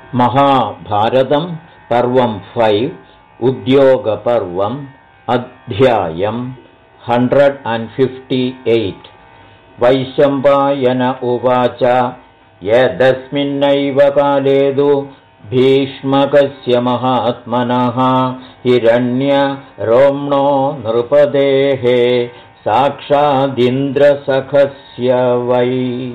महाभारतं पर्वं 5 उद्योगपर्वम् अध्यायं 158 वैशम्पायन उवाच यदस्मिन्नैव काले तु भीष्मकस्य महात्मनः हिरण्यरोम्णो नृपतेः साक्षादिन्द्रसखस्य वै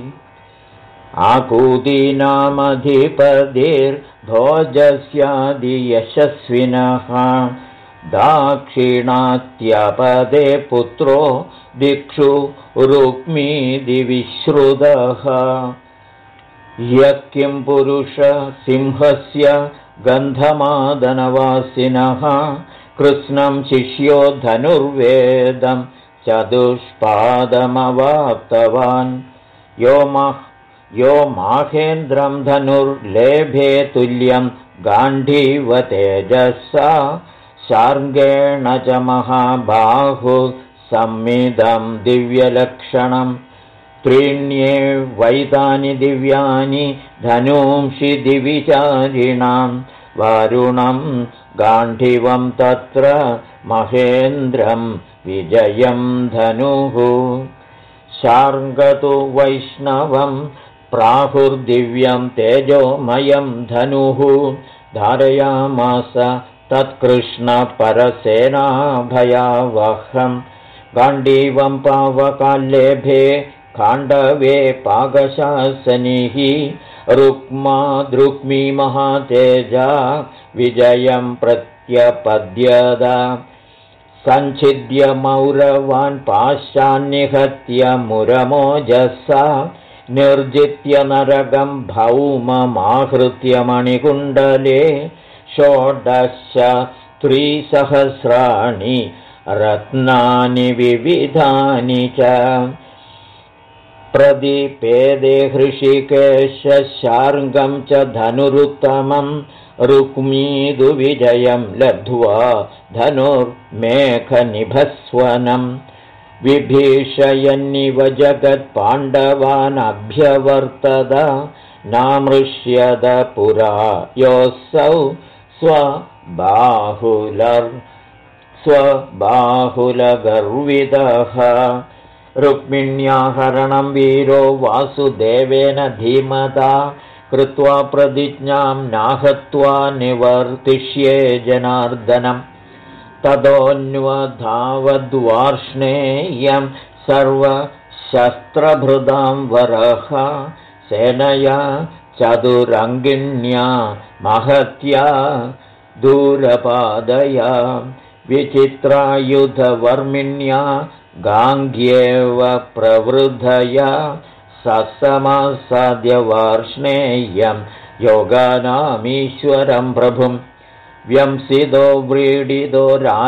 आकूदीनामधिपतिर्भोजस्यादियशस्विनः दाक्षिणात्यपदे पुत्रो दिक्षु रुक्मीदिविश्रुतः यः किं पुरुषसिंहस्य गन्धमादनवासिनः कृत्स्नं शिष्यो धनुर्वेदं चतुष्पादमवाप्तवान् यो माहेन्द्रं धनुर्लेभे तुल्यं गाण्डीवतेजसा शार्ङ्गेण च महाबाहु संमिदं दिव्यलक्षणं त्रीण्येवैतानि दिव्यानि धनूंषि दिविचारिणां वारुणं गाण्डीवं तत्र महेन्द्रं विजयं धनुः शार्ङ्गतु वैष्णवं प्राहुर्दिव्यं तेजोमयं धनुः धारयामास तत्कृष्णपरसेनाभयावहं गाण्डीवं पावकाल्लेभे खाण्डवे पाकशासनिः रुक्मी महातेजा विजयं प्रत्यपद्यत सञ्छिद्य मौरवान् पाशान्निहत्य मुरमोजसा निर्जित्य नरकं भौममाहृत्य मणिकुण्डले 3,000 रत्नानि विविधानि च प्रदीपेदे हृषिकेशशार्ङ्गं च धनुरुत्तमं रुक्मीदुविजयं लब्ध्वा धनुर्मेखनिभस्वनं विभीषयन्निव जगत्पाण्डवानभ्यवर्तत नामृष्यद पुरा योऽसौ स्वबाहुलगर्वितः रुक्मिण्याहरणं वीरो वासुदेवेन धीमता कृत्वा प्रतिज्ञां नाहत्वा निवर्तिष्ये जनार्दनम् ततोऽन्वधावद्वार्ष्णेयं सर्वशस्त्रभृदां वरः सेनया चतुरङ्गिण्या महत्या दूरपादया विचित्रायुधवर्मिण्या गाङ्ग्येव प्रवृद्धया ससमासाद्यवार्ष्णेयं योगानामीश्वरं प्रभुं व्यंसितो व्रीडितो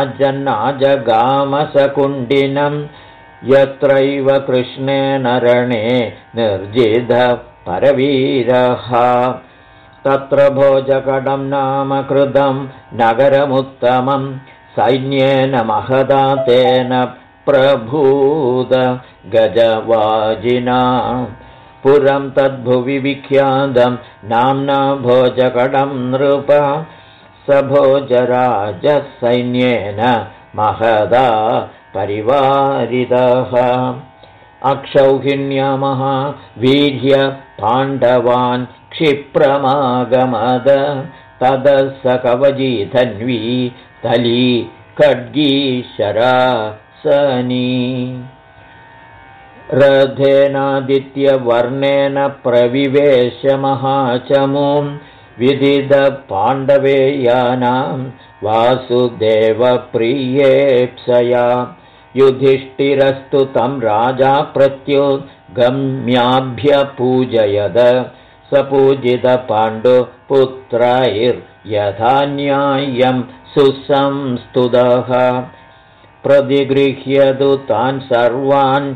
राजन्नाजगामसकुण्डिनं यत्रैव कृष्णेन रणे निर्जितः परवीरः तत्र भोजकडं नाम कृतं नगरमुत्तमं सैन्येन महदा तेन प्रभूत गजवाजिना पुरं तद्भुवि विख्यातं नाम्ना भोजकडं नृप स भोजराजः सैन्येन महदा परिवारितः अक्षौहिण्यमः वीर्य पाण्डवान् क्षिप्रमागमद ततः स कवची धन्वी तली खड्गी शरासनी रथेनादित्यवर्णेन प्रविवेश महाचमूं विदिद पाण्डवेयानां वासुदेवप्रियेप्सया युधिष्ठिरस्तु तं राजा प्रत्युगम्याभ्यपूजयद स पूजित पाण्डुपुत्रैर्यथा न्याय्यं सुसंस्तुतः प्रतिगृह्यतु तान् सर्वान्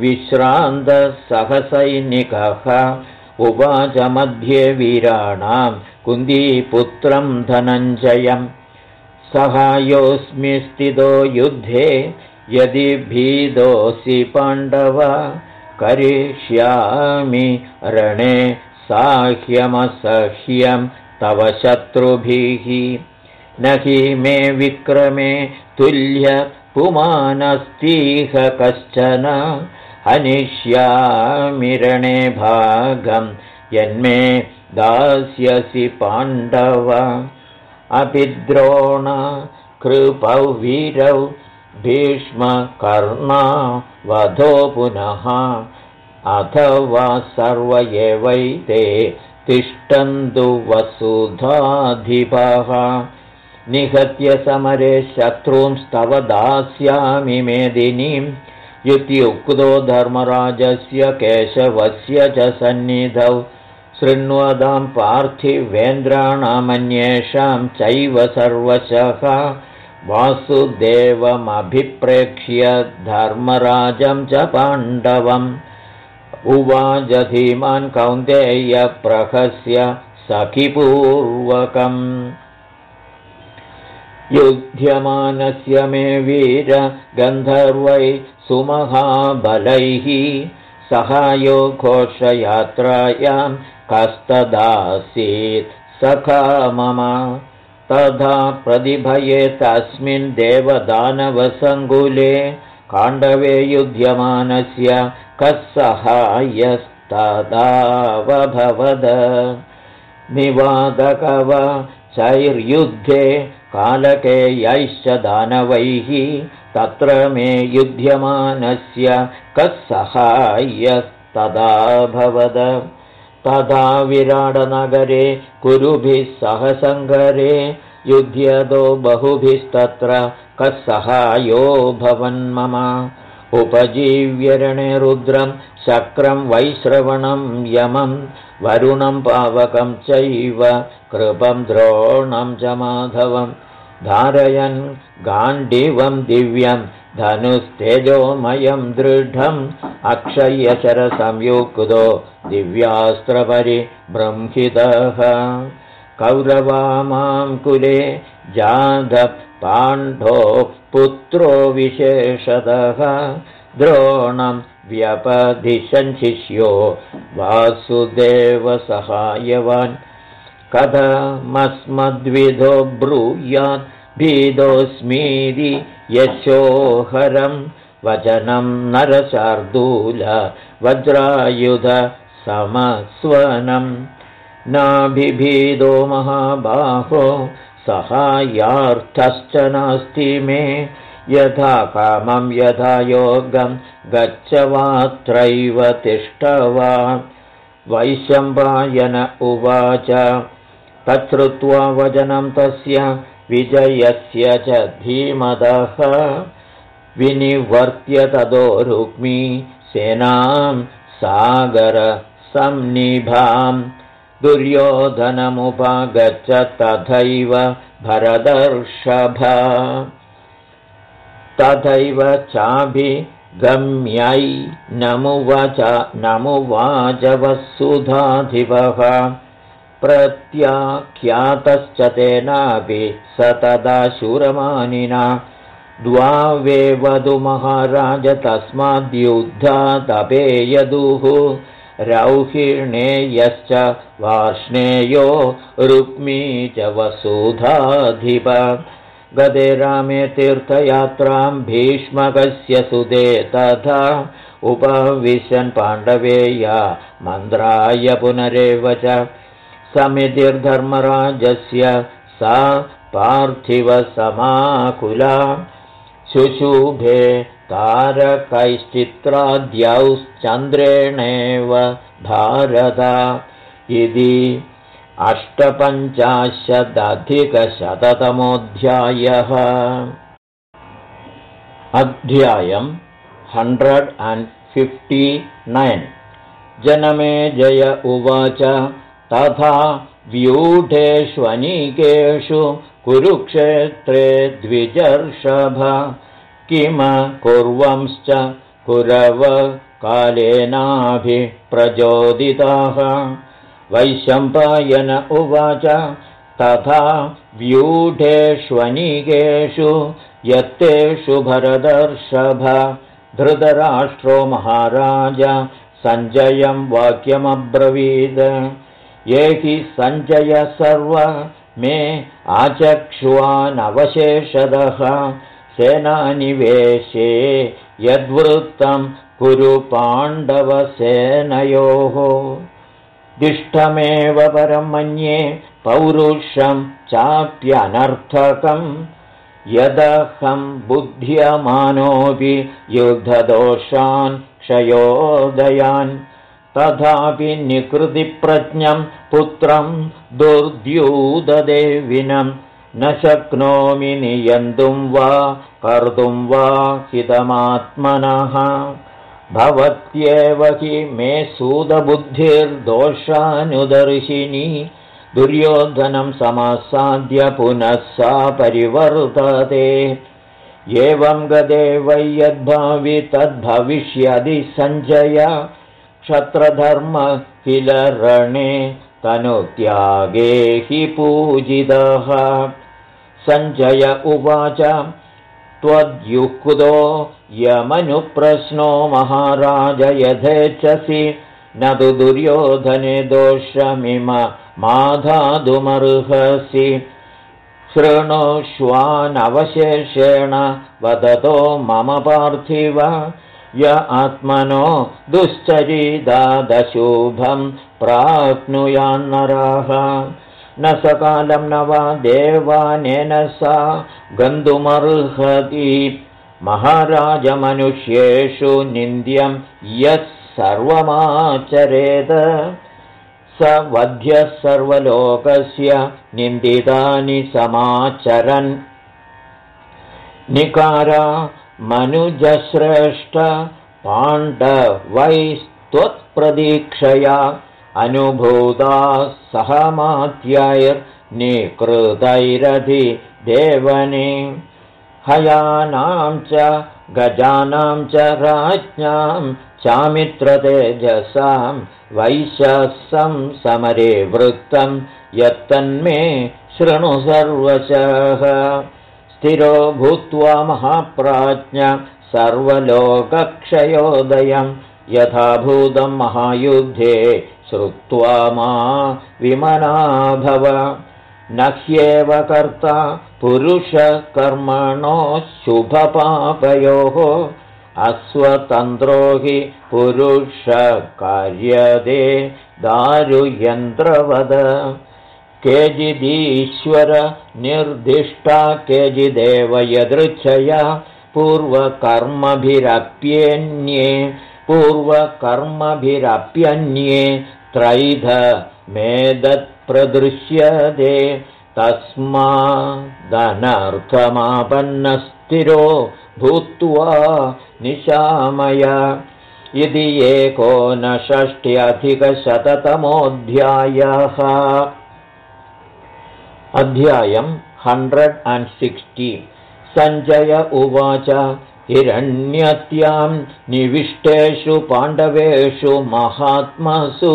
विश्रान्तसहसैनिकः उवाच मध्ये वीराणां कुन्तीपुत्रं धनञ्जयं सहायोऽस्मि स्थितो युद्धे यदि भीदोऽसि पाण्डव करिष्यामि रणे साह्यमसह्यं तव शत्रुभिः न हि मे विक्रमे तुल्य पुमानस्तीह कश्चन हनिष्यामिरणे भागं यन्मे दास्यसि पाण्डव अभिद्रोण कृपौ वीरौ भीष्मकर्णा वधो पुनः अथवा सर्व एवैते तिष्ठन्तु वसुधाधिपः निहत्य समरे शत्रूंस्तव दास्यामि मेदिनीम् इत्युक्तो धर्मराजस्य केशवस्य च सन्निधौ शृण्वतां पार्थिवेन्द्राणामन्येषां चैव सर्वशः वासुदेवमभिप्रेक्ष्य धर्मराजं च पाण्डवम् उवाच धीमान् कौन्तेय प्रहस्य सखिपूर्वकम् युध्यमानस्य मे वीर गन्धर्वै सुमहाबलैः सहायो घोषयात्रायां कस्तदासीत् सखा मम तथा प्रतिभये तस्मिन् देवदानवसङ्कुले काण्डवे युध्यमानस्य कः सहायस्तदावभवद निवादकव चैर्युद्धे कालकेयैश्च दानवैः तत्र मे युध्यमानस्य कः सहायस्तदाभवद तथा विराटनगरे कुरुभिः सह सङ्गरे युध्यतो बहुभिस्तत्र कः सहायो भवन्मम उपजीव्यरणे रुद्रं शक्रं वैश्रवणं यमं वरुणं पावकं चैव कृपं द्रोणं च माधवं धारयन् गाण्डीवं दिव्यं धनुस्तेजोमयं दृढम् अक्षय्यशरसंयुक्तो दिव्यास्त्रपरिबृंहितः कौरवामां कुले जातः पाण्डोः पुत्रो विशेषतः द्रोणं व्यपदिशन् शिष्यो वासुदेवसहायवान् कथमस्मद्विधो ब्रूयात् भीतोऽस्मीति यशोहरं वचनं नरशार्दूल वज्रायुध समस्वनं नाभिभीतो महाबाहो सहायार्थश्च नास्ति मे यथा कामं यथा योगं गच्छवात्रैव तिष्ठवान् वैशम्पायन उवाच तच्छ्रुत्वा वचनं तस्य विजयस्य च धीमतः विनिवर्त्य ततो रुक्मी सेनां सागरसन्निभां दुर्योधनमुपागच्छ तथैव भरतर्षभ तथैव चाभिगम्यै नमुवाच वसुधाधिपः प्रत्याख्यातश्च तेनापि स तदा शूरमानिना द्वावे वधूमहाराज तस्माद्युद्धादपेयदुः रौहिणेयश्च वार्ष्णेयो रुक्मी च वसुधाधिप गदे रामे तीर्थयात्रां भीष्मकस्य सुते तथा उपविशन् पाण्डवेया मन्त्राय पुनरेव च समितिर्धर्मराजस्य सा पार्थिवसमाकुला शुशुभे तारकैश्चित्राद्यौश्चन्द्रेणेव भारत इति 850-अधिकशततमोऽध्यायः। अध्यायम् 159। जनमेजय उवाच तथा व्यूढेष्वनीकेषु कुरुक्षेत्रे द्विजर्षभ किम कुर्वंश्च कुरवकालेनाभिप्रचोदिताः वैशम्पायन उवाच तथा व्यूढेष्वनीकेषु यत्तेषु भरतर्षभ धृतराष्ट्रो महाराज सञ्जयं वाक्यमब्रवीद ये हि सञ्जय सर्व मे आचक्ष्वानवशेषदः सेनानिवेशे यद्वृत्तं कुरु पाण्डवसेनयोः दिष्टमेव परं मन्ये पौरुषं चाप्यनर्थकम् यदहं बुद्ध्यमानोऽपि युद्धदोषान् क्षयोदयान् तथापि निकृतिप्रज्ञं पुत्रं दुर्द्यूतदेविनं न शक्नोमि नियन्तुं वा कर्तुं वा हितमात्मनः भवत्येव हि मे सूतबुद्धिर्दोषानुदर्शिनी दुर्योधनं समासाद्य पुनः सा परिवर्तते एवं गदे वै यद्भावि तद्भविष्यति सञ्जय क्षत्रधर्महिलरणे तनुत्यागे हि पूजितः सञ्जय उवाच त्वद्युक्तो यमनुप्रश्नो महाराज यथेच्छसि न तु दुर्योधने दोषमिममाधातुमर्हसि शृणुष्वानवशेषेण वदतो मम पार्थिव य आत्मनो दुश्चरितादशुभं प्राप्नुयान्नराः न सकालं न वा देवानेन सा गन्तुमर्हति महाराजमनुष्येषु निन्द्यं यः सर्वमाचरेत स वध्यः सर्वलोकस्य निन्दितानि समाचरन् निकारा मनुजश्रेष्ठ पाण्डवैस्त्वत्प्रदीक्षया अनुभूता सहमात्यैर्निकृतैरधि देवने हयानां च गजानां च राज्ञां चामित्रतेजसां वैशसं समरे वृत्तं यत्तन्मे शृणु सर्वशः स्थिरो भूत्वा महाप्राज्ञ सर्वलोकक्षयोदयं यथाभूतं महायुद्धे श्रुत्वा मा विमना भव न ह्येव कर्ता पुरुषकर्मणो शुभपापयोः अस्वतन्त्रो हि पुरुषकार्यते दारुयन्त्रवद केचिदीश्वर निर्दिष्टा केचिदेव यदृच्छया पूर्वकर्मभिरप्यन्ये त्रैधमेतत्प्रदृश्यते तस्मादनर्थमापन्नस्थिरो भूत्वा निशामय इति 1960 अध्यायम् 160 सञ्जय उवाच हिरण्यत्यां निविष्टेषु पाण्डवेषु महात्मसु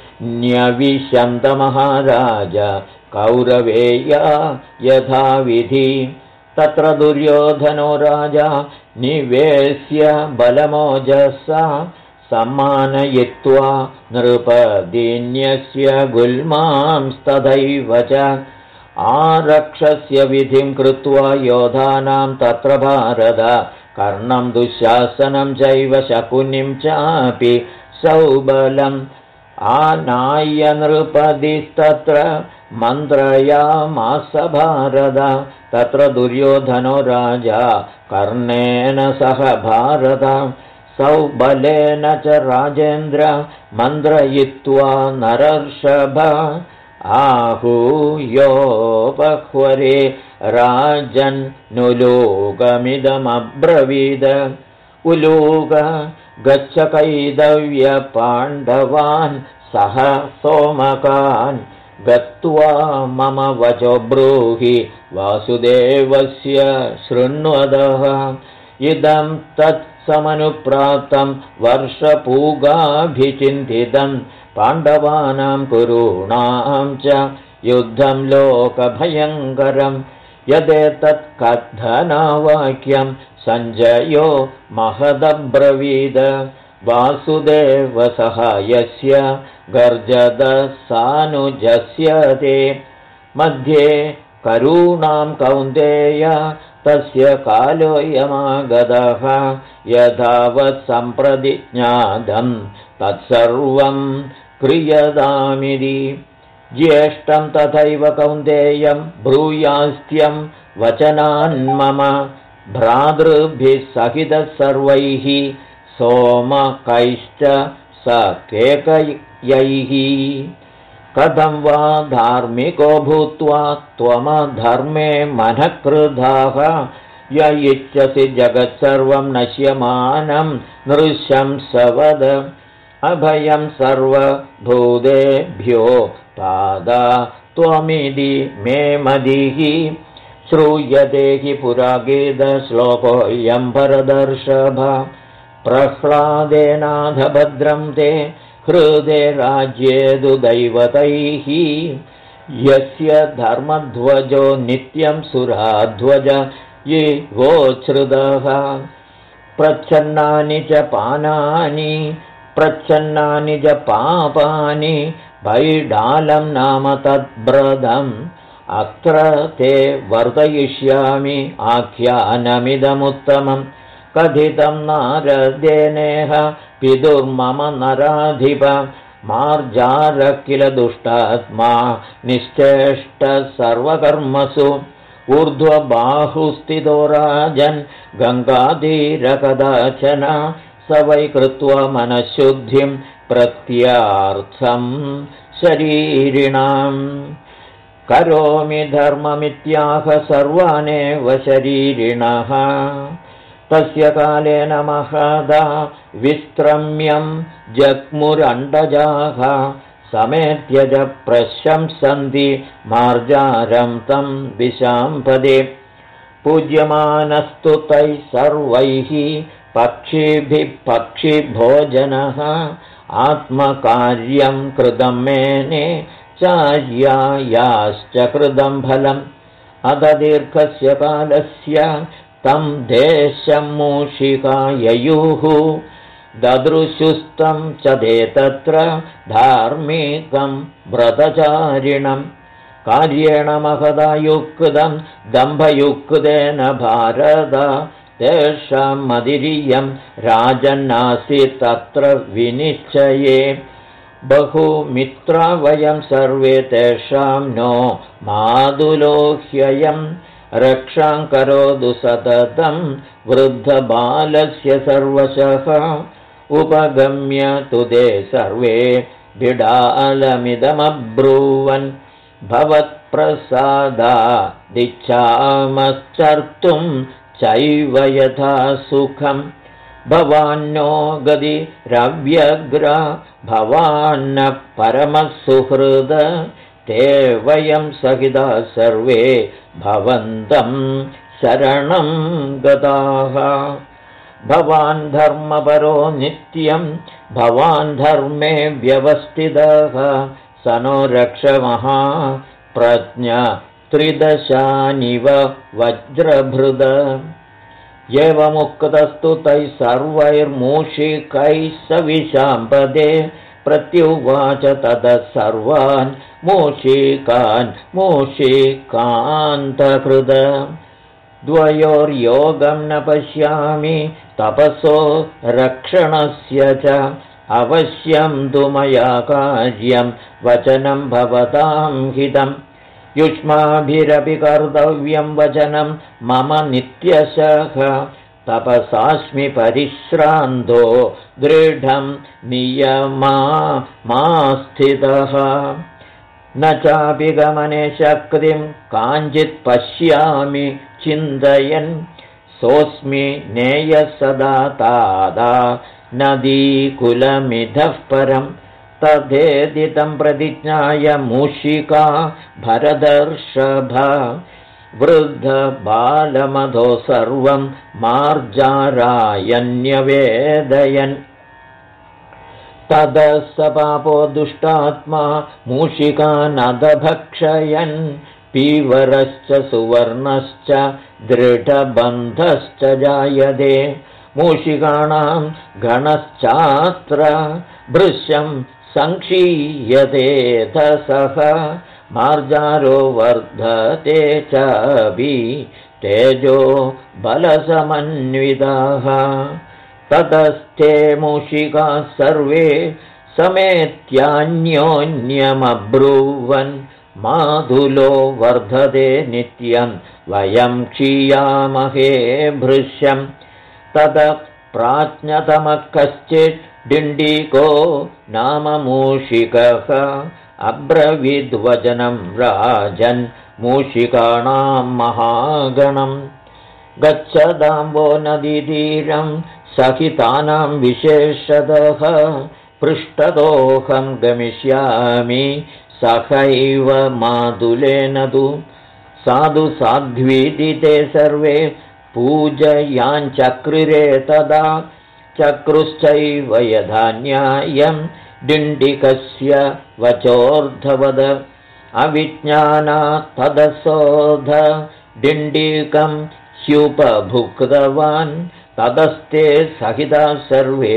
न्यविशन्तमहाराज कौरवेया यथाविधि तत्र दुर्योधनो राजा निवेश्य बलमोजसा सम्मानयित्वा नृपदिन्यस्य गुल्मांस्तथैव च आरक्षस्य विधिं कृत्वा योधानां तत्र भारत कर्णं दुःशासनं चैव शकुनिं चापि सौबलम् आनाय्य नृपतिस्तत्र मन्त्रयामास भारत तत्र दुर्योधनो राजा कर्णेन सह भारत सौबलेन च राजेन्द्र मन्त्रयित्वा नरर्षभ आहूयोपह्वरे राजन्नुलोकमिदमब्रवीद उलूक गच्छ कैदव्य पाण्डवान् सह सोमकान् गत्वा मम वचो ब्रूहि वासुदेवस्य शृण्वदः इदं तत्समनुप्राप्तं वर्षपूगाभिचिन्तितं पाण्डवानां कुरूणां च युद्धं लोकभयङ्करं यदेतत् कथनावाक्यं सञ्जयो महदब्रवीद वासुदेवसहायस्य गर्जदसानुजस्य ते मध्ये करूणां कौन्तेय तस्य कालोऽयमागतः यथावत् सम्प्रतिज्ञातं तत्सर्वं क्रियतामिति ज्येष्ठं तथैव कौन्तेयं ब्रूयास्त्यं वचनान्मम भ्रातृभिः सहितः सर्वैः सोमकैश्च सकेकयैः कथं वा धार्मिको भूत्वा त्वमधर्मे मनःकृधाः य इच्छसि जगत्सर्वं नश्यमानं नृशंसवद अभयं सर्वभूतेभ्यो पादा त्वमिति मे मदिः श्रूयते हि पुरागीतश्लोकोऽयं भरतर्षभ प्रह्लादेनाथभद्रं ते हृदे राज्येदु दैवतैः यस्य धर्मध्वजो नित्यं सुराध्वज ये वोच्छ्रुतः प्रच्छन्नानि च पानानि प्रच्छन्नानि च पापानि वैडालं नाम तद्ब्रदम् अत्र ते वर्तयिष्यामि आख्यानमिदमुत्तमम् कथितं नारदेनेह पितुर्मम नराधिप मार्जारः किल दुष्टात्मा निश्चेष्ट सर्वकर्मसु ऊर्ध्वबाहुस्थितो राजन् गङ्गातीरकदाचन स वै कृत्वा मनःशुद्धिं प्रत्यार्थं शरीरिणाम् करोमि धर्ममित्याह सर्वानेव शरीरिणः तस्य कालेन महदा विस्त्रम्यं जग्मुरण्डजाः समेत्य च प्रशंसन्ति मार्जारं तं विशाम्पदे पूज्यमानस्तु तैः सर्वैः पक्षिभिः पक्षिभोजनः आत्मकार्यं कृतं मेने चार्यायाश्च कृतं फलम् अध दीर्घस्य कालस्य तं देशं मूषिका ययुः ददृशुस्तं च ते तत्र धार्मिकं व्रतचारिणं कार्येण महदा युक्तं दम्भयुक्तेन भारत तेषां मदिरियं राजन्नासीत् तत्र विनिश्चये बहुमित्रा वयं सर्वे तेषां नो मादुलोह्ययम् रक्षां करोतु सततं वृद्धबालस्य सर्वशः उपगम्य तु ते सर्वे बिडालमिदमब्रूवन् भवत्प्रसादादिच्छामश्चर्तुं चैव यथा सुखम् भवान्नो गतिरव्यग्र भवान्न परमः सुहृद ते वयं सहिता सर्वे भवन्तं शरणं गताः भवान् धर्मपरो नित्यं भवान् धर्मे व्यवस्थितः स नो रक्षमः प्रज्ञा त्रिदशानिव वज्रभृद एवमुक्तस्तु तैः सर्वैर्मूषिकैः स विशाम्पदे प्रत्युवाच ततः सर्वान् मूषिकान्तकृद द्वयोर्योगं न पश्यामि तपसो रक्षणस्य च अवश्यं तु मया कार्यं वचनं भवतां हितं युष्माभिरपि कर्तव्यं वचनं मम नित्यशः तपसास्मि परिश्रान्तो दृढं नियमास्थितः न चापि गमने शक्तिं काञ्चित् पश्यामि चिन्तयन् सोऽस्मि नेयः सदा तादा नदीकुलमिधः परं तथेदितं प्रतिज्ञाय मूषिका भरतर्षभ वृद्धबालमधो सर्वं मार्जारायन्यवेदयन् ततः स पापो दुष्टात्मा मूषिकानदभक्षयन् पीवरश्च सुवर्णश्च दृढबन्धश्च जायते मूषिकाणां गणश्चात्र भृश्यं सङ्क्षीयते तसः मार्जारो वर्धते चापि तेजो बलसमन्विताः ततस्ते मूषिकाः सर्वे समेत्यान्योन्यमब्रुवन् माधुलो वर्धते नित्यं वयं क्षीयामहे भृश्यं ततः प्राज्ञतमः कश्चित् डिण्डिको नाम मूषिकः अब्रवीद्वचनं राजन् मूषिकाणां महागणं गच्छतां वो नदीतीरं सहितानां विशेषतः पृष्ठतोऽहं गमिष्यामि सहैव मातुलेन तु साधु साध्वीति ते सर्वे पूजयाञ्चक्रिरे तदा चक्रुश्चैव यथा न्यायं डिण्डिकस्य वचोर्धवद अविज्ञाना तदसोध डिण्डिकं ह्युपभुक्तवान् ततस्ते सहिता सर्वे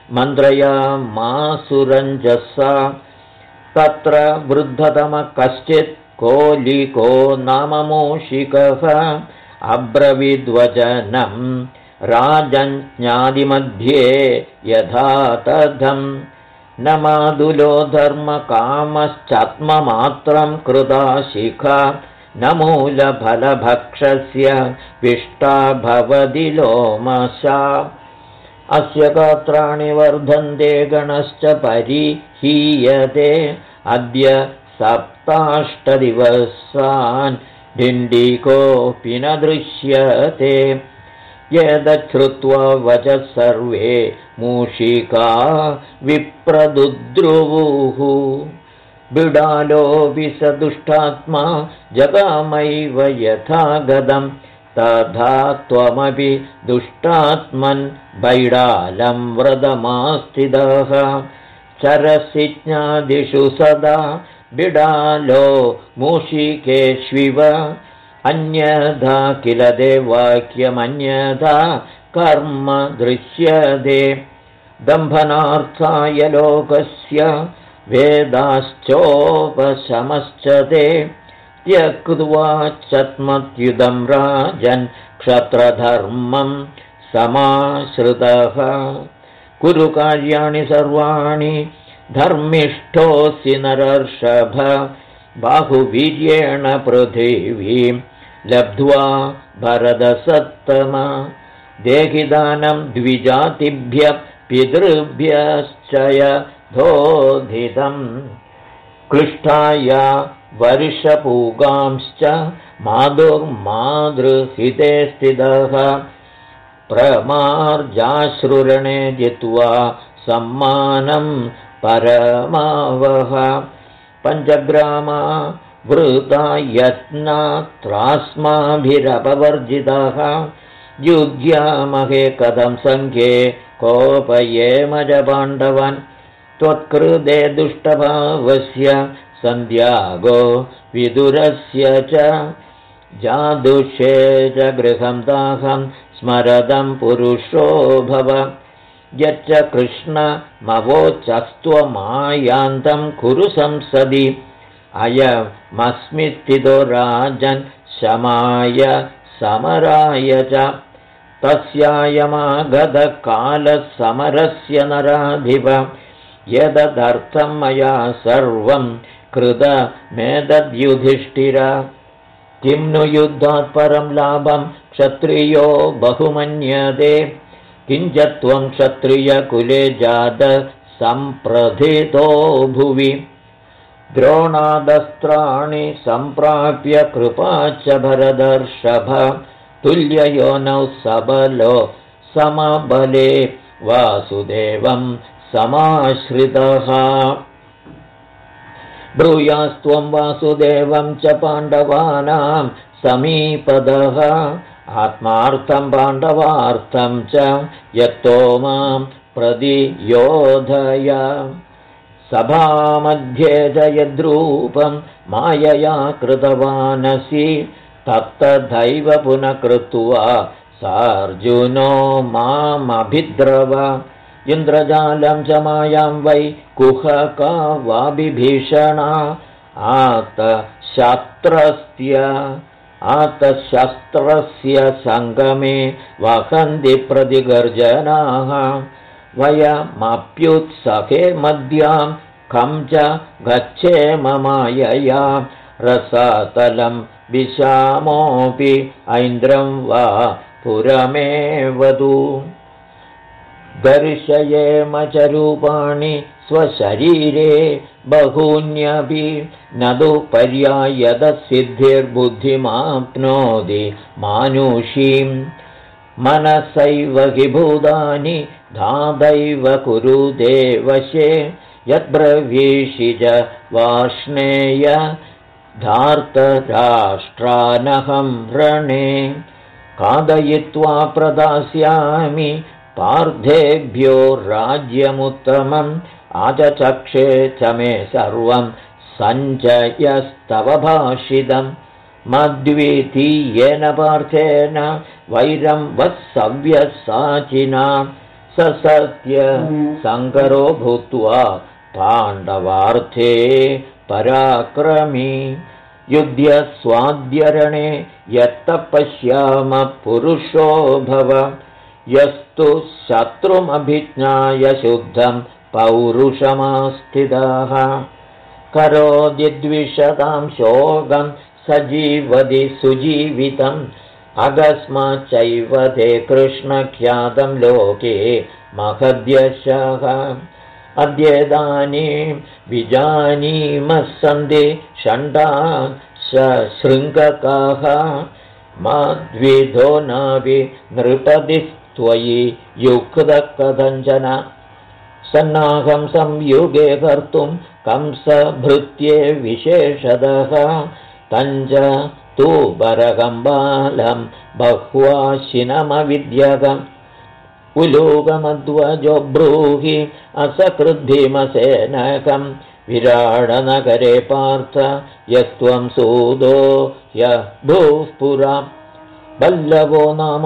मन्त्रयामासुरञ्जसा तत्र वृद्धतमः कश्चित् कोलिको नाम मूषिकः अब्रवीद्वचनं राजन्ज्ञादिमध्ये यथा तथं न मादुलो धर्मकामश्चात्ममात्रं कृता शिखा न मूलफलभक्षस्य विष्टा भवति लोमशा अस्य गात्राणि वर्धन्ते गणश्च परिहीयते अद्य सप्ताष्टदिवसान् डिण्डिकोऽपि न दृश्यते यदच्छ्रुत्वा वचः सर्वे मूषिका विप्रदुद्रुवुः बिडालोऽपि स दुष्टात्मा जगामैव यथा गदं तथा त्वमपि दुष्टात्मन् बैडालं व्रतमास्थितः चरसिज्ञादिषु सदा बिडालो मूषिकेष्विव अन्यथा किल ते वाक्यमन्यथा कर्म दृश्यते दम्भनार्थाय लोकस्य वेदाश्चोपशमश्च ते त्यक्त्वा चत्मत्युदं राजन् क्षत्रधर्मं समाश्रितः कुरु कार्याणि सर्वाणि धर्मिष्ठोऽसि नरर्षभ बाहुवीर्येण पृथिवीं लब्ध्वा भरतसत्तम देहि दानं द्विजातिभ्यः पितृभ्यश्च यथोदितम् क्लिष्टाया वर्षपूगांश्च माधुर्मातृहिते स्थितः प्रमार्जाश्रुरणे जित्वा सम्मानं परमावह पञ्चग्रामा वृता यत्नात्रास्माभिरपवर्जितः युज्यामहे कथं सङ्ख्ये कोपयेम च पाण्डवान् त्वत्कृते दुष्टभावस्य सन्ध्यागो विदुरस्य च जादुषे च गृहं दाहं स्मरदं पुरुषो भव यच्च कृष्णमवोचस्त्वमायान्तं कुरु संसदि अयमस्मि स्थितो राजन् शमाय समराय च तस्यायमागतकालसमरस्य नराधिप यदर्थं मया सर्वं कृतमेतद्युधिष्ठिर किं नु युद्धात् परं लाभं क्षत्रियो बहुमन्यते किञ्च त्वं क्षत्रियकुले जातः सम्प्रथितो भुवि द्रोणादस्त्राणि सम्प्राप्य कृपा च भरदर्षभ तुल्ययोनौ सबलो समबले वासुदेवं समाश्रितः ब्रूयास्त्वं वासुदेवं च पाण्डवानां समीपदः आत्मार्थं पाण्डवार्थं च यत्तो मां प्रतियोधय सभामध्ये च यद्रूपं मायया कृतवानसि तत्तथैव पुनः कृत्वा सार्जुनो मामभिद्रव इन्द्रजालं च मायां वै कुहका वा विभीषणा आतशस्त्रस्य सङ्गमे वहन्ति प्रतिगर्जनाः वयमप्युत्सहे मद्यां खं च गच्छेम मायया रसातलं विशामोऽपि ऐन्द्रं वा पुरमेवतु दर्शयेम च रूपाणि स्वशरीरे बहून्यपि न तु पर्यायतसिद्धिर्बुद्धिमाप्नोति मानुषीं मनसैव हि भूतानि धादैव कुरुते वशे यद्ब्रवीषि च वार्ष्णेय धार्तराष्ट्रानहं रणे खादयित्वा प्रदास्यामि पार्थेभ्यो राज्यमुत्तमम् आचचक्षे च मे सर्वं सञ्चयस्तव भाषितं मद्वितीयेन पार्थेन वैरं वत्सव्यसाचिना स सत्य शङ्करो भूत्वा पाण्डवार्थे पराक्रमी युध्यस्वाद्यरणे यत्तपश्यामः पुरुषो भव यस्तु शत्रुमभिज्ञाय शुद्धं पौरुषमास्थितः करोद्विषतां शोकं सजीवति सुजीवितम् अकस्माच्चैव ते कृष्णख्यातं लोके महद्यशः अद्येदानीं विजानीमः सन्ति षण्डान् शृङ्गकाः मद्विधो नापि नृपतिस्त्वयि युक्तः कथञ्चन सन्नाहं संयुगे कर्तुं कंसभृत्ये विशेषतः तञ्च तु बरकम्बालं बह्वाशिनमविद्यकम् उलूकमध्वजो ब्रूहि असकृद्धिमसेनकं विराडनगरे पार्थ यस्त्वं सूदो यभूः पुरा वल्लभो नाम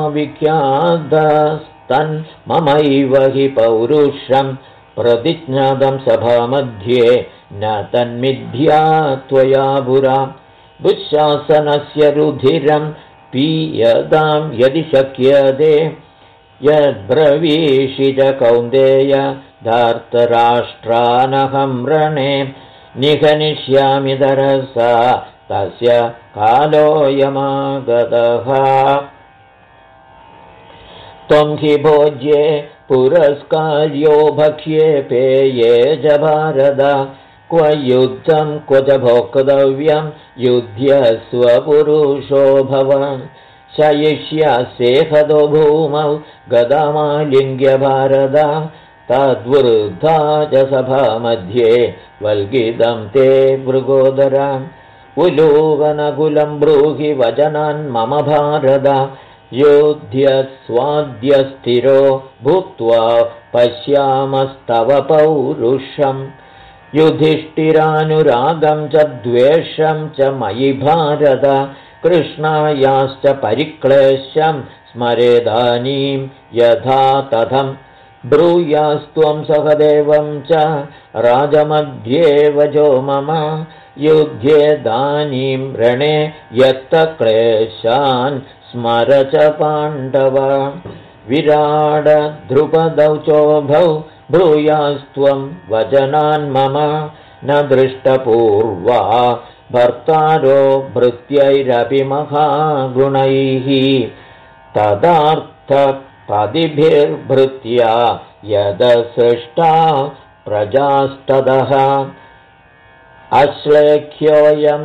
विख्यातस्तन्ममैव हि पौरुषं प्रतिज्ञातं सभामध्ये न तन्मिथ्या त्वया पुरा दुःशासनस्य रुधिरं पीयतां यदि शक्यते यद्ब्रवीषि च कौन्तेय धार्तराष्ट्रानहं रणे निघनिष्यामि तरसा तस्य कालोऽयमागतः त्वं हि भोज्ये पुरस्कार्यो भक्ष्ये पेये च भारत क्व युद्धं क्व च भोक्तव्यं युध्यस्व पुरुषो भव शयिष्यसे हतो भूमौ गदामालिङ्ग्य भारत तद्वृद्धा च सभामध्ये वल्गितं ते मृगोदर उलूकनकुलं ब्रूहि वचनान् मम भारत योध्यस्वाद्यस्थिरो भूत्वा पश्यामस्तव पौरुषम् युधिष्ठिरानुरागं च द्वेषं च मयि भारत कृष्णायाश्च परिक्लेशं स्मरेदानीं यथा तथं ब्रूयास्त्वं सहदेवं च राजमध्ये वजो मम युध्येदानीं रणे यत्तक्लेशान् स्मर च पाण्डव विराड ध्रुपदौ चोभौ ब्रूयास्त्वं वचनान् मम न दृष्टपूर्वा भर्तारो भृत्यैरपि महागुणैः तदार्थपदिभिर्भृत्या यदसृष्टा प्रजास्ततः अश्लेख्योऽयं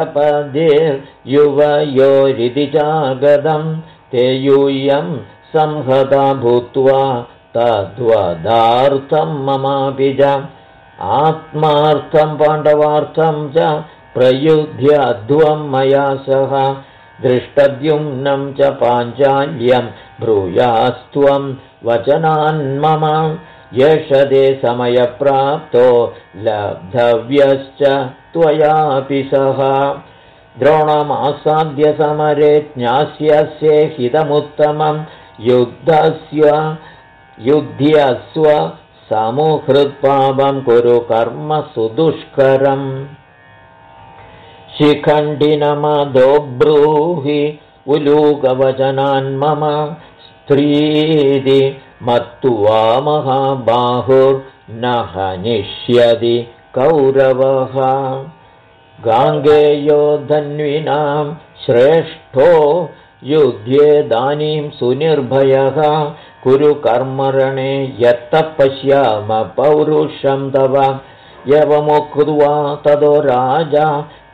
नरपतिर्युवयोरिति चागतं ते यूयं संहता भूत्वा तद्वदार्थं ममापि च आत्मार्थं पाण्डवार्थं च प्रयुध्यध्वं मया सह दृष्टद्युम्नं च पाञ्चाल्यं ब्रूयास्त्वं वचनान् मम यशदे समयप्राप्तो लब्धव्यश्च त्वयापि सह द्रोणमासाद्य समरे ज्ञास्यस्य हितमुत्तमं युध्यस्व समुहृत्पापं कुरु कर्म सुदुष्करम् शिखण्डिनमदो ब्रूहि उलूकवचनान् मम स्त्रीदि मत्वा महाबाहुर्न हनिष्यति कौरवः गाङ्गेयो धन्विनां श्रेष्ठो युध्येदानीं सुनिर्भयः कुरु कर्मरणे यत्तः पश्याम पौरुषं तव यवमुक्त्वा ततो राजा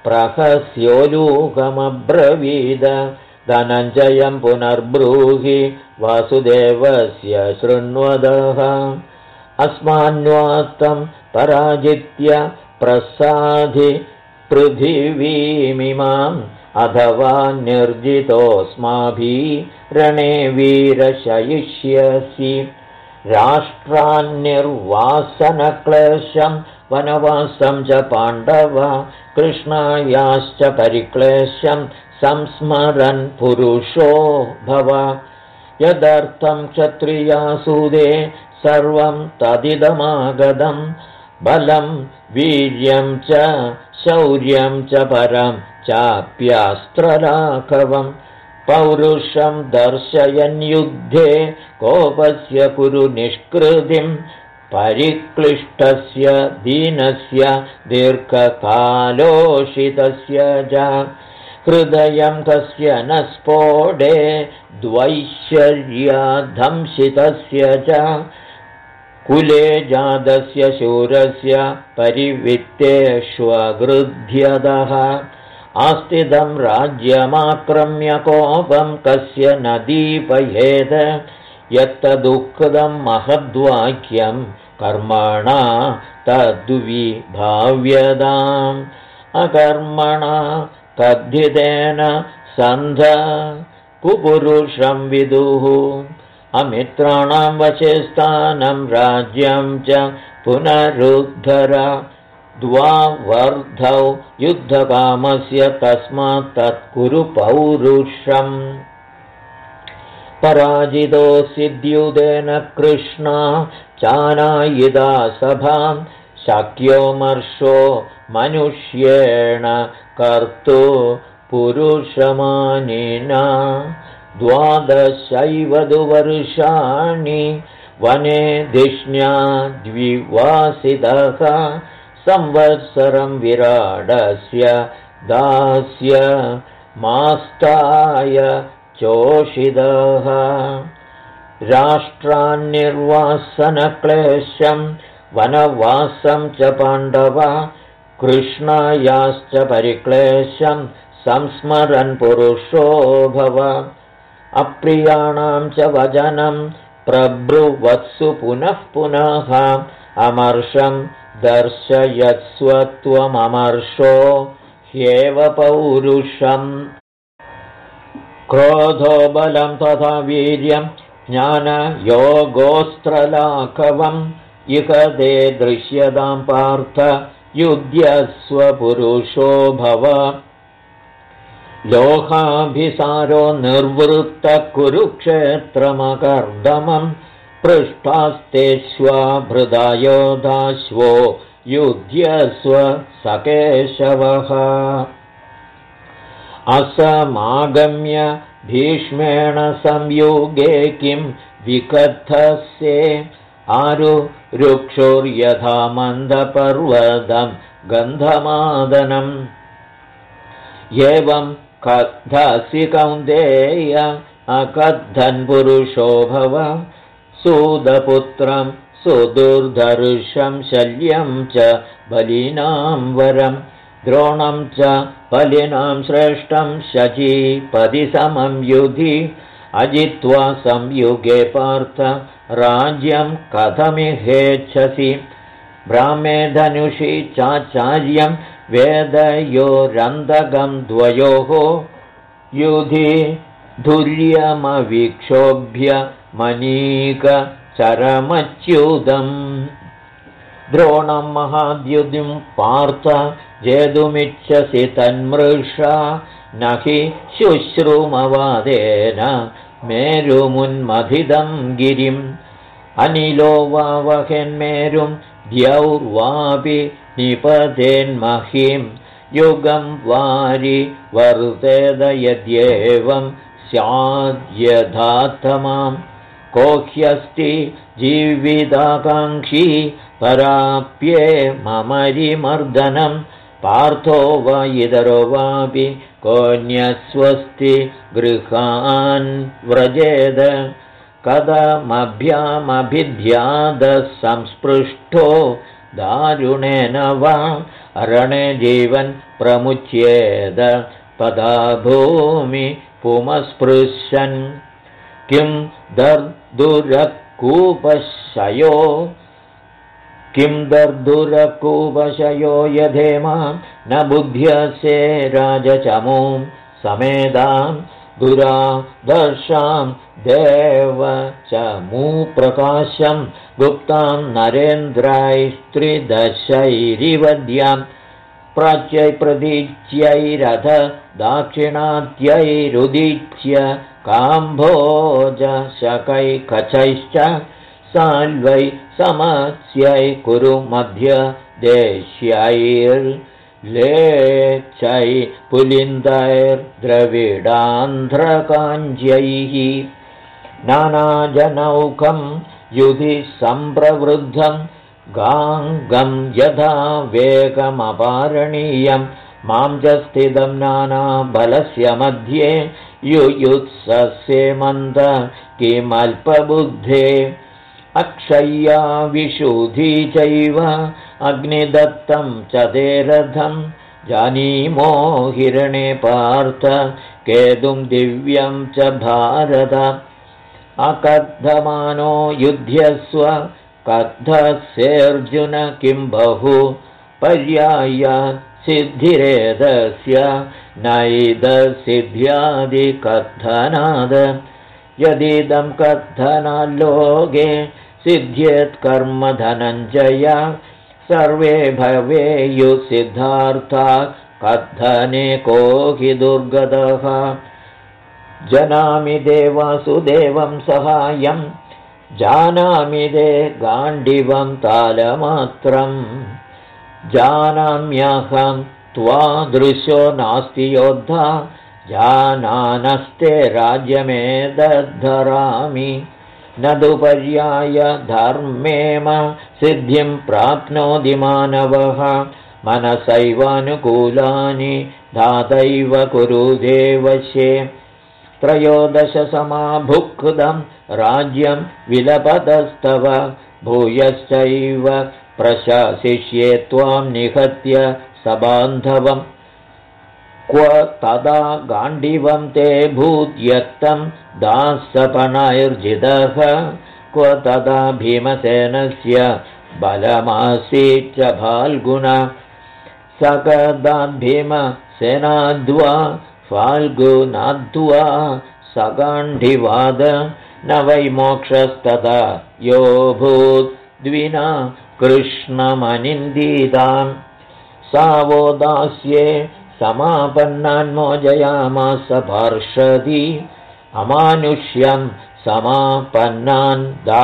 प्रहस्योलूकमब्रवीद धनञ्जयं पुनर्ब्रूहि वासुदेवस्य शृण्वदः अस्मान्वात्तं पराजित्य प्रसाधि पृथिवीमिमाम् अथवा निर्जितोऽस्माभिः रणे वीरशयिष्यसि राष्ट्रान्निर्वासनक्लेशं वनवासं च पाण्डव कृष्णायाश्च परिक्लेशं संस्मरन् पुरुषो भव यदर्थं क्षत्रियासूदे सर्वं तदिदमागतं बलं वीर्यं च शौर्यं च परं चाप्यास्त्रलाघवं पौरुषं दर्शयन् युद्धे कोपस्य कुरु निष्कृतिं परिक्लिष्टस्य दीनस्य दीर्घकालोषितस्य च हृदयं कस्य न स्फोटे द्वैश्वर्याधंसितस्य च कुले जातस्य शूरस्य परिवित्तेष्वगृध्यदः आस्तिदं राज्यमाक्रम्य कोपं कस्य न दीपयेद यत्तदुःखदं महद्वाक्यं कर्मणा तद्विभाव्यताम् अकर्मणा कद्धितेन सन्ध कुपुरुषं विदुः अमित्राणां वशे स्थानं राज्यं च पुनरुद्धर द्वावर्धौ युद्धकामस्य तस्मात् तत्कुरु पौरुषम् पराजितोऽसिद्युदेन कृष्णा चानायिदा सभां शक्यो मर्षो मनुष्येण कर्तु पुरुषमानिना 12 वर्षाणि वने धिष्ण्या द्विवासितः संवत्सरं विराडस्य दास्य मास्ताय चोषितः राष्ट्रान्निर्वासनक्लेशं वनवासं च पाण्डव कृष्णायाश्च परिक्लेशं संस्मरन् पुरुषो भव अप्रियाणां च वचनं प्रब्रुवत्सु पुनः पुनः अमर्षं दर्शयत्स्व त्वममर्षो ह्येव पौरुषम् क्रोधो बलं तथा वीर्यं ज्ञानयोगोऽस्त्रलाघवम् इह ते दृश्यतां पार्थ युध्यस्व पुरुषो भव लोहाभिसारो निर्वृत्तः कुरुक्षेत्रमकर्दमं पृष्ठास्तेष्वाभृदायोधाश्वो युध्यस्व सकेशवः असमागम्य भीष्मेण संयुगे किं विकथस्ये आरुरुक्षोर्यथा मन्दपर्वतं गन्धमादनम् एवं कथसि कौन्तेय अकथन् पुरुषो भव सूदपुत्रं सुदुर्धर्षं शल्यं च बलिनां वरं द्रोणं च बलिनां श्रेष्ठं शचीपति समं युधि अजित्वा संयुगे पार्थ राज्यं कथमिहेच्छसि ब्राह्मे धनुषि चाचार्यं वेदयोरन्दगं द्वयोः युधि धुर्यमवीक्षोभ्य मनीकचरमच्युतम् द्रोणं महाद्युतिं पार्थ जेतुमिच्छसि तन्मृषा न हि शुश्रुमवादेन मेरुमुन्मथितं गिरिम् अनिलो वा वहेन्मेरुं द्यौर्वापि निपतेन्महीं युगं वारि वर्तेद यद्येवं स्याद्यथात्तमां को ह्यस्ति जीविताकाङ्क्षी पराप्ये ममरिमर्दनं पार्थो वा इतरो वापि कोऽन्यस्वस्ति गृहान् व्रजेद कथमभ्यामभिध्यादः संस्पृष्टो दारुणेन वा अरणे जीवन् प्रमुच्येद पदा भूमि पुमस्पृशन् किं दर्दुरकूपशयो यधेमां न बुध्यसे राजचमूं समेदां दुरादर्शां देव चमूप्रकाशं गुप्तां नरेन्द्रैस्त्रिदशैरिवद्यां प्राच्यैप्रदीच्यैरथ दाक्षिणात्यैरुदीच्य काम्भोजशकैकचैश्च साल्वै समस्यै कुरु मध्यदेश्यैर्लेच्छै पुलिन्दैर्द्रविडान्ध्रकाञ्ज्यैः नानाजनौकं युधि सम्प्रवृद्धं गाङ्गं यथा वेगमपारणीयं मां च स्थितं नानाबलस्य मध्ये युयुत्सस्ये मन्द किमल्पबुद्धे अक्षय्या विशुधी चैव अग्निदत्तं च ते रथं जानीमो हिरणे पार्थ केतुं दिव्यं च भारत अकद्धमानो युध्यस्व कद्धस्येऽर्जुन किं बहु पर्याय सिद्धिरेधस्य नैदसिद्ध्यादिकथनाद यदिदं कथनाल्लोके सिद्ध्येत्कर्म धनञ्जय सर्वे भवेयुसिद्धार्था कथने को हि दुर्गतः जनामि देवासुदेवं सहायं जानामि ते गाण्डिवं तालमात्रं जानाम्यहं त्वादृशो नास्ति योद्धा जानानस्ते राज्यमेतद्धरामि न तु पर्याय धर्मेम सिद्धिं प्राप्नोति मानवः मनसैवानुकूलानि धातैव कुरुते वशे त्रयोदशसमाभुक्तं राज्यं विलपतस्तव भूयश्चैव प्रशासिष्ये त्वां निहत्य सबान्धवम् क्व तदा गाण्डिवं ते भूत्यक्तं दासपणैर्जितः क्व तदा भीमसेनस्य बलमासीच्च फाल्गुन सकदाद्भीमसेनाद्वा फाल्गुनाद्वा सगाण्डिवाद न वै मोक्षस्तदा यो भूद्विना कृष्णमनिन्दिताम् सावो दास्ये समापन्नान्मोजयामास पार्षदी अमानुष्यं समापन्नान्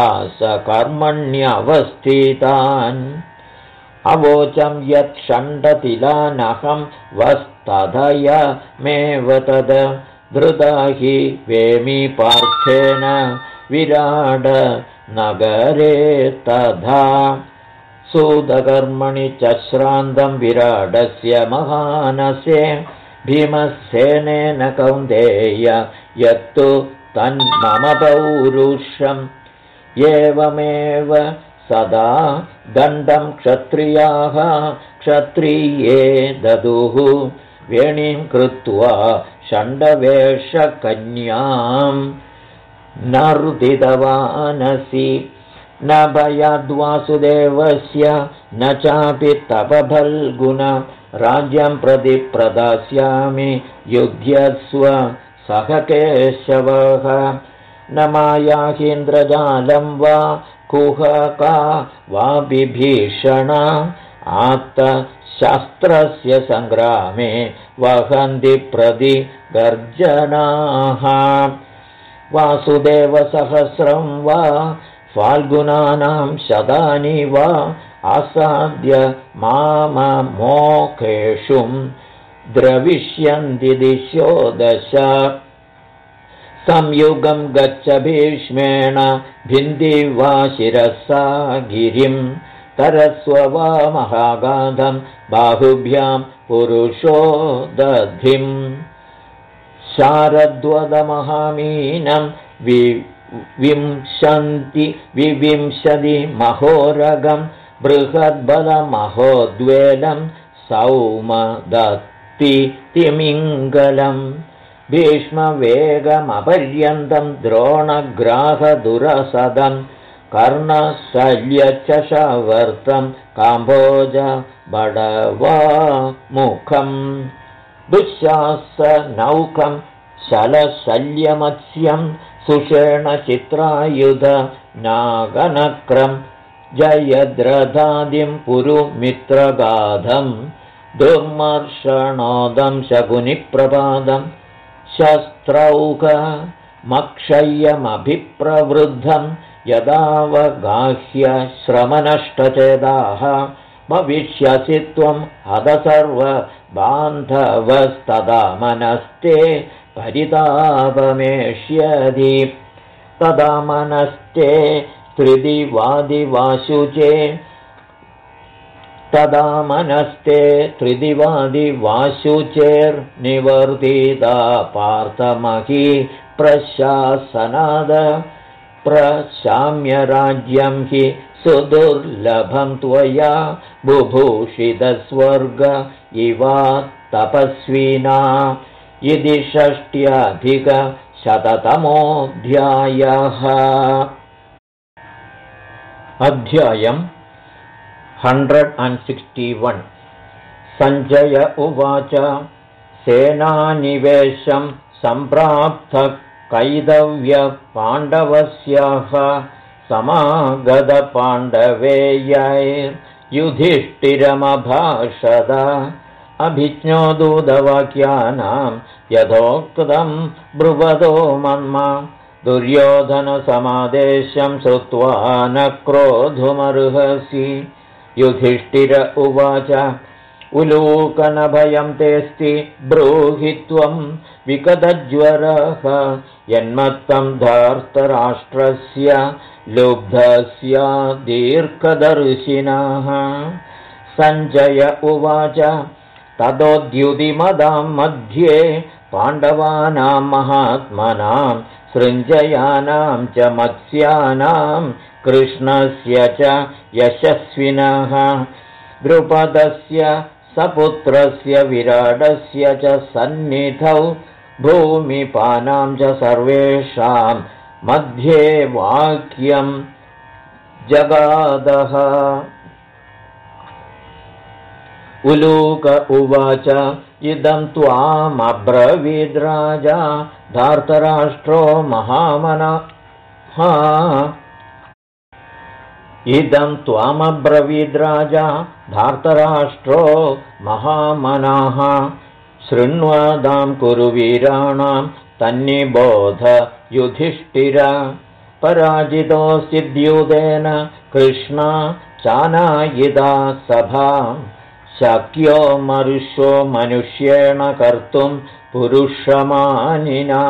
दासकर्मण्यवस्थितान् अवोचं यत् षण्डतिलानहं वस्तधयमेव तद धृता हि वेमि पार्थेन विराड नगरे तथा सूदकर्मणि च श्रान्तं विराडस्य महानसे भीमसेनेन कौन्तेय यत्तु तन्मम पौरुषम् एवमेव सदा दण्डं क्षत्रियाः क्षत्रिये ददुः वेणीं कृत्वा षण्डवेषकन्यां नर्दितवानसि न भयाद्वासुदेवस्य न चापि तपफल्गुन राज्यं प्रति प्रदास्यामि युध्यस्व सह केशवः न मायाहीन्द्रजालं वा कुहका वा विभीषण आत्त शस्त्रस्य सङ्ग्रामे वहन्ति प्रतिगर्जनाः वासुदेवसहस्रं वा फाल्गुनानां शतानि वा असाद्य माममोक्षेषुं द्रविष्यन्ति दिशो दश संयुगं गच्छ भीष्मेण भिन्दिवा शिरसा गिरिं तरस्व वा महागाधं बाहुभ्यां पुरुषो दधिम् शारद्वदमहामीनं विविंशति महोरगं बृहद्बलमहोद्वेलं सौमदत्तिमिङ्गलम् भीष्मवेगमपर्यन्तं द्रोणग्राहदुरसदं कर्णशल्यचषवर्तं काम्भोज बडवामुखम् दुःशासनौकं शलशल्यमत्स्यं सुषेणचित्रायुध नागनक्रं जयद्रथादिं पुरुमित्रगाधं दुर्मर्षणोदं शकुनिप्रपादं शस्त्रौघमक्षय्यमभिप्रवृद्धं यदावगाह्य श्रमनष्टचेदाः भविष्यसि त्वं हतसर्वबान्धवस्तदा मनस्ते परितापमेष्यति तदा मनस्ते त्रिदिवादिवाशुचेर्निवर्तिता पार्थमही प्रशासनाद प्रशाम्यराज्यं हि सुदुर्लभं त्वया बुभूषितस्वर्ग इवा तपस्विना इति 60अधिकशततमोऽध्यायः। अध्यायम् 161। सञ्जय उवाच सेनानिवेशं सम्प्राप्तः कैदव्यपाण्डवस्याः समागतपाण्डवेयैर्युधिष्ठिरमभाषद अभिज्ञो दूतवाक्यानां यथोक्तं ब्रुवदो मन्मा दुर्योधनसमादेशं श्रुत्वा न क्रोधुमर्हसि। युधिष्ठिर उवाच उलूकनभयं तेऽस्ति ब्रूहि त्वं विकटज्वरः यन्मत्तं धार्तराष्ट्रस्य लुब्धस्य दीर्घदर्शिनः। सञ्जय उवाच ततोद्युतिमदां मध्ये पाण्डवानां महात्मनां सृञ्जयानां च मत्स्यानां कृष्णस्य च यशस्विनः द्रुपदस्य सपुत्रस्य विराटस्य च सन्निधौ भूमिपानां च सर्वेषां मध्ये वाक्यं जगादः। उलूक उवाच इदं त्वामब्रवीद्राजा धार्तराष्ट्रो महामनः इदं त्वामब्रवीद्राजा धार्तराष्ट्रो महामनः शृण्वतां कुरु वीराणां तन्निबोध युधिष्ठिर पराजितोऽसि द्यूतेन कृष्ण चानायिता सभां शक्यो मरुषो मनुष्येण कर्तुं पुरुषमानिना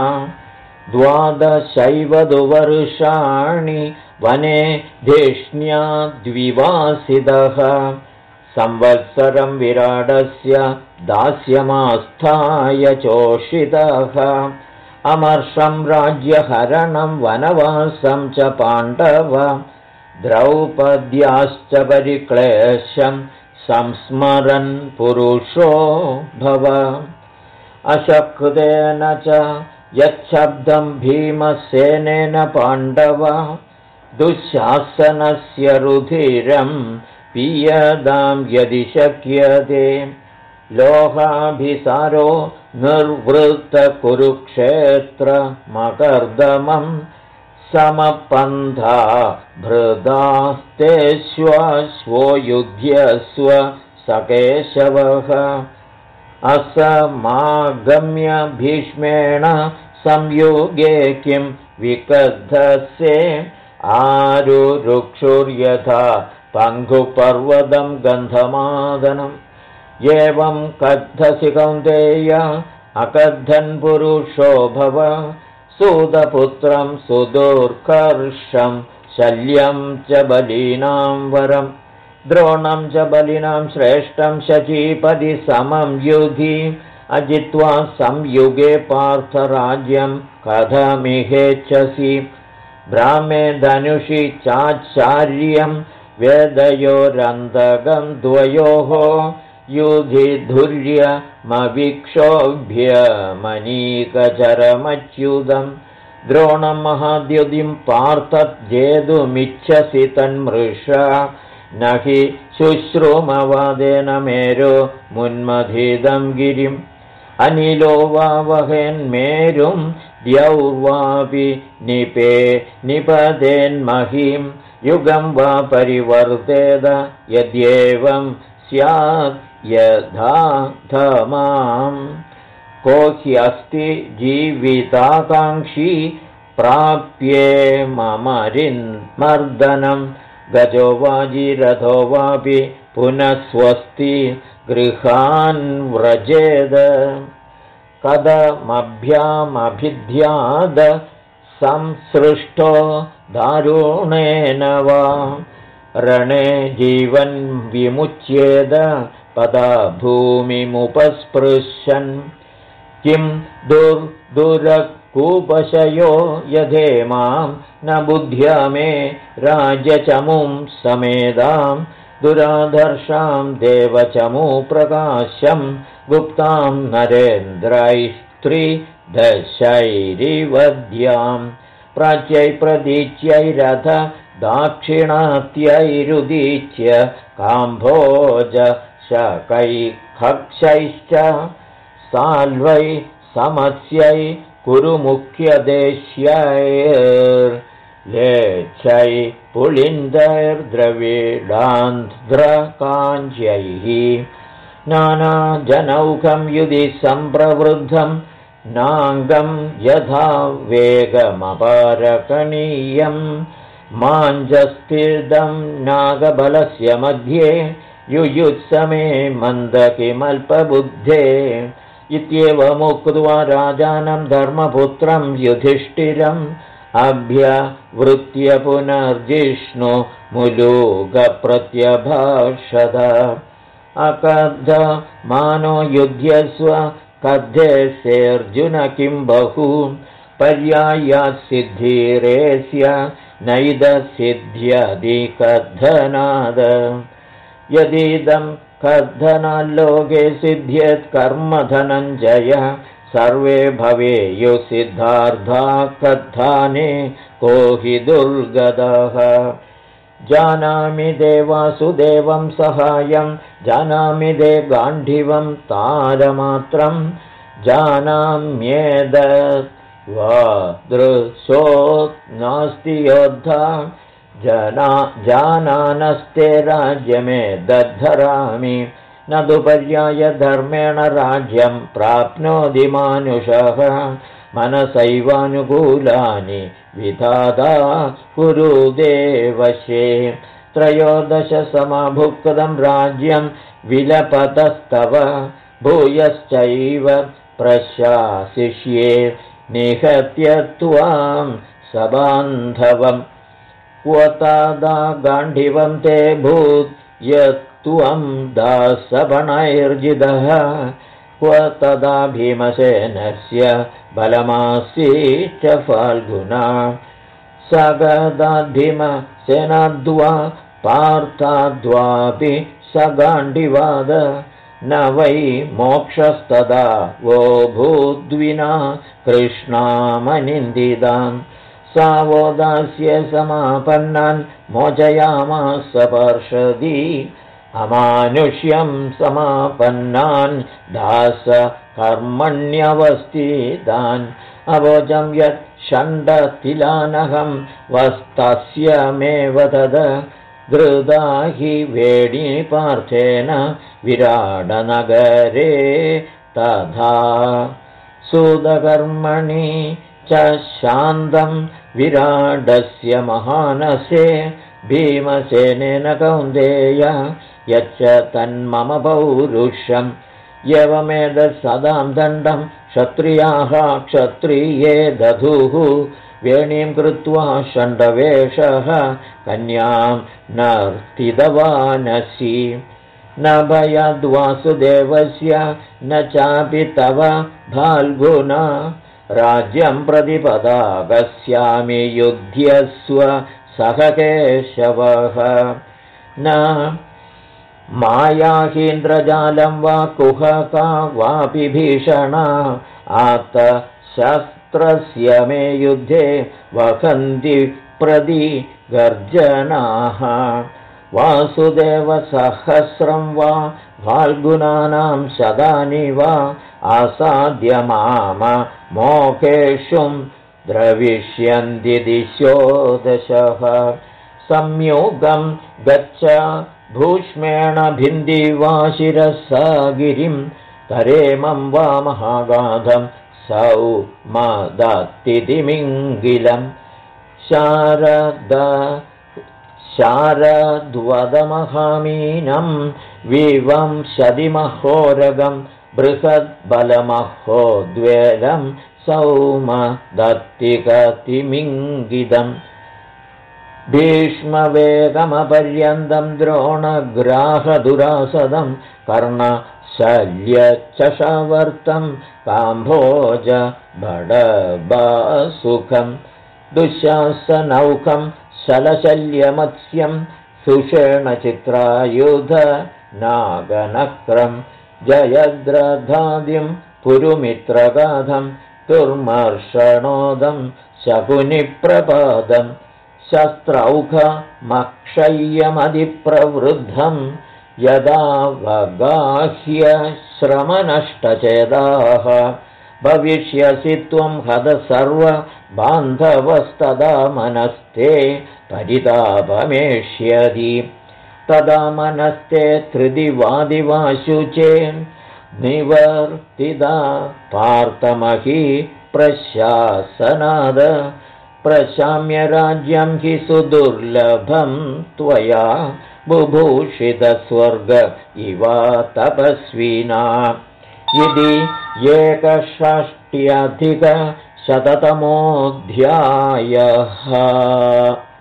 12 वर्षाणि वने धिष्ण्या द्विवासितः संवत्सरं विराटस्य दास्यमास्थाय चोषितः अमर्षं राज्यहरणं वनवासं च पाण्डव द्रौपद्याश्च परिक्लेशं संस्मरन् पुरुषो भव अशक्तेन च यच्छब्दं भीमसेनेन पाण्डव दुःशासनस्य रुधिरं पीयतां यदि शक्यते लोहाभिसारो निर्वृत्तकुरुक्षेत्रमकर्दमं समपन्था भृदास्ते श्वो युध्यस्व स केशवः असमागम्य भीष्मेण संयुगे किं विकद्धसे आरुरुक्षुर्यथा पङ्गुपर्वतं गन्धमादनम् एवं कद्धसि कौन्तेय अकद्धन् पुरुषो भव सूतपुत्रं सुदुर्कर्षं शल्यं च बलीनां वरम् द्रोणं च बलिनां श्रेष्ठं शचीपति समं युधि अजित्वा संयुगे पार्थराज्यं कथमिहेच्छसि ब्राह्मे धनुषि चाचार्यं वेदयोरन्तकं द्वयोः युधि धुर्यमवीक्षोभ्यमनीकचरमच्युतं द्रोणं महाद्युतिं पार्थजेतुमिच्छसि तन्मृषा न हि शुश्रूमवादेन मेरो मुन्मथितं गिरिम् अनिलो वा वहेन्मेरुं द्यौर्वापि निपदेन्महीं युगं वा परिवर्तेद यद्येवं स्यात् यथाथमाम् को ह्यस्ति जीविताकाङ्क्षी प्राप्ये ममरिन्मर्दनं गजो वा जीरथो वापि पुनः स्वस्ति गृहान् व्रजेद कथमभ्यामभिध्याद संसृष्टो दारुणेन वा रणे जीवन् विमुच्येद पदा भूमिमुपस्पृशन् किं दुर्दुरकूपशयो यधेमां न बुद्ध्या मे राजचमुं समेदां दुराधर्षां देवचमूप्रकाशं गुप्तां नरेन्द्रैस्त्रिदशैरिवद्यां प्राच्यै प्रदीच्यैरथ दाक्षिणात्यैरुदीच्य काम्भोज शकैखक्षैश्च साल्वै समस्यै कुरुमुख्यदेश्यैर्लेच्छै पुलिन्दैर्द्रविडान्ध्रकाञ्च्यैः नानाजनौघं युधि सम्प्रवृद्धं नाङ्गं यथा वेगमपारकणीयं माञ्जस्थितं नागबलस्य मध्ये युयुत्समे मन्दकिमल्पबुद्धे इत्येवमुक्त्वा राजानं धर्मपुत्रं युधिष्ठिरम् अभ्यवृत्य पुनर्जिष्णु मुलूकप्रत्यभाषत अकद्धमानो युध्यस्व कद्धेस्येऽर्जुन किं बहु पर्यायासिद्धिरेस्य नैदसिद्ध्यधिकद्धनाद यदिदं कद्धनाल्लोके सिद्ध्येत् कर्मधनञ्जय सर्वे भवेयुसिद्धार्था कद्धाने को हि दुर्गतः जानामि देवासुदेवं सहायं जानामि दे गाण्डीवं तारमात्रं जानाम्येदृशो नास्ति योद्धा जाननस्ते राज्यमे दद्धरामि न तु पर्यायधर्मेण राज्यं प्राप्नोति मानुषः मनसैवानुकूलानि विधाता कुरुदेवशे 13 समभुक्तं राज्यं विलपतस्तव भूयश्चैव प्रशासिष्ये निहत्य त्वां सबान्धवम् क्व तदा गाण्डीवं ते भूत् यत्त्वं दासबणैर्जितः क्व तदा भीमसेनस्य बलमासीच्च फाल्गुना सगदा भीमसेनाद्वा पार्थाद्वापि स गाण्डीवाद न वै मोक्षस्तदा वो भूद्विना कृष्णामनिन्दितान् सावोदास्य समापन्नान् मोचयामास पार्षदी अमानुष्यं समापन्नान् दास कर्मण्यवस्थितान् अवोचं यत् षण्डतिलानहं वस्तस्य मे वदद धृता हि वेणीपार्थेन विराडनगरे तथा सुदकर्मणि च शान्तं विराडस्य महानसे भीमसेनेन कौन्तेय यच्च तन्मम पौरुषम् एवमेतत्सदां दण्डं क्षत्रियाः क्षत्रिये दधुः वेणीं कृत्वा षण्डवेषः कन्यां नर्तितवानसि न भयाद्वासुदेवस्य न चापि तव फाल्गुना राज्यं प्रतिपदागस्यामि युध्यस्व सह केशवः न मायाहीन्द्रजालं वा कुहका वापि भीषणा आत शस्त्रस्य मे युद्धे वहन्ति प्रतिगर्जनाः वासुदेवसहस्रं वा फाल्गुनानां शतानि वा आसाद्य माम मोखेषुं द्रविष्यन्ति दिशो दशः संयोगं गच्छ भूष्मेण भिन्दिवा शिरसा गिरिं तरेमं वा महागाधं सौमदत्तिमिङ्गिलं शारद्वदमहामीनं विवंशतिमहोरगं बृहद्बलमहोद्वेलं सौमदत्तिकतिमिङ्गिदम् भीष्मवेगमपर्यन्तं द्रोणग्राहदुरासदं कर्णशल्यचषवर्तं काम्भोज बडबासुखं दुःशासनौखं शलशल्यमत्स्यं सुषेणचित्रायुध नागनक्रं जयद्रथादिं पुरुमित्रगाधं दुर्मर्षणोदं शकुनिप्रपादम् शस्त्रौघमक्षय्यमधिप्रवृद्धं यदा वगाह्य श्रमनष्टचेदाः भविष्यसि त्वं हत सर्वबान्धवस्तदा मनस्ते परितापमेष्यति तदा मनस्ते त्रिदिवादिवाशुचे निवर्तिदा पार्थमही प्रशासनाद प्रशाम्य राज्यं हि सुदुर्लभं त्वया बुभूषितस्वर्ग इवा तपस्विना इति 1षष्ट्यधिकशततमोऽध्यायः।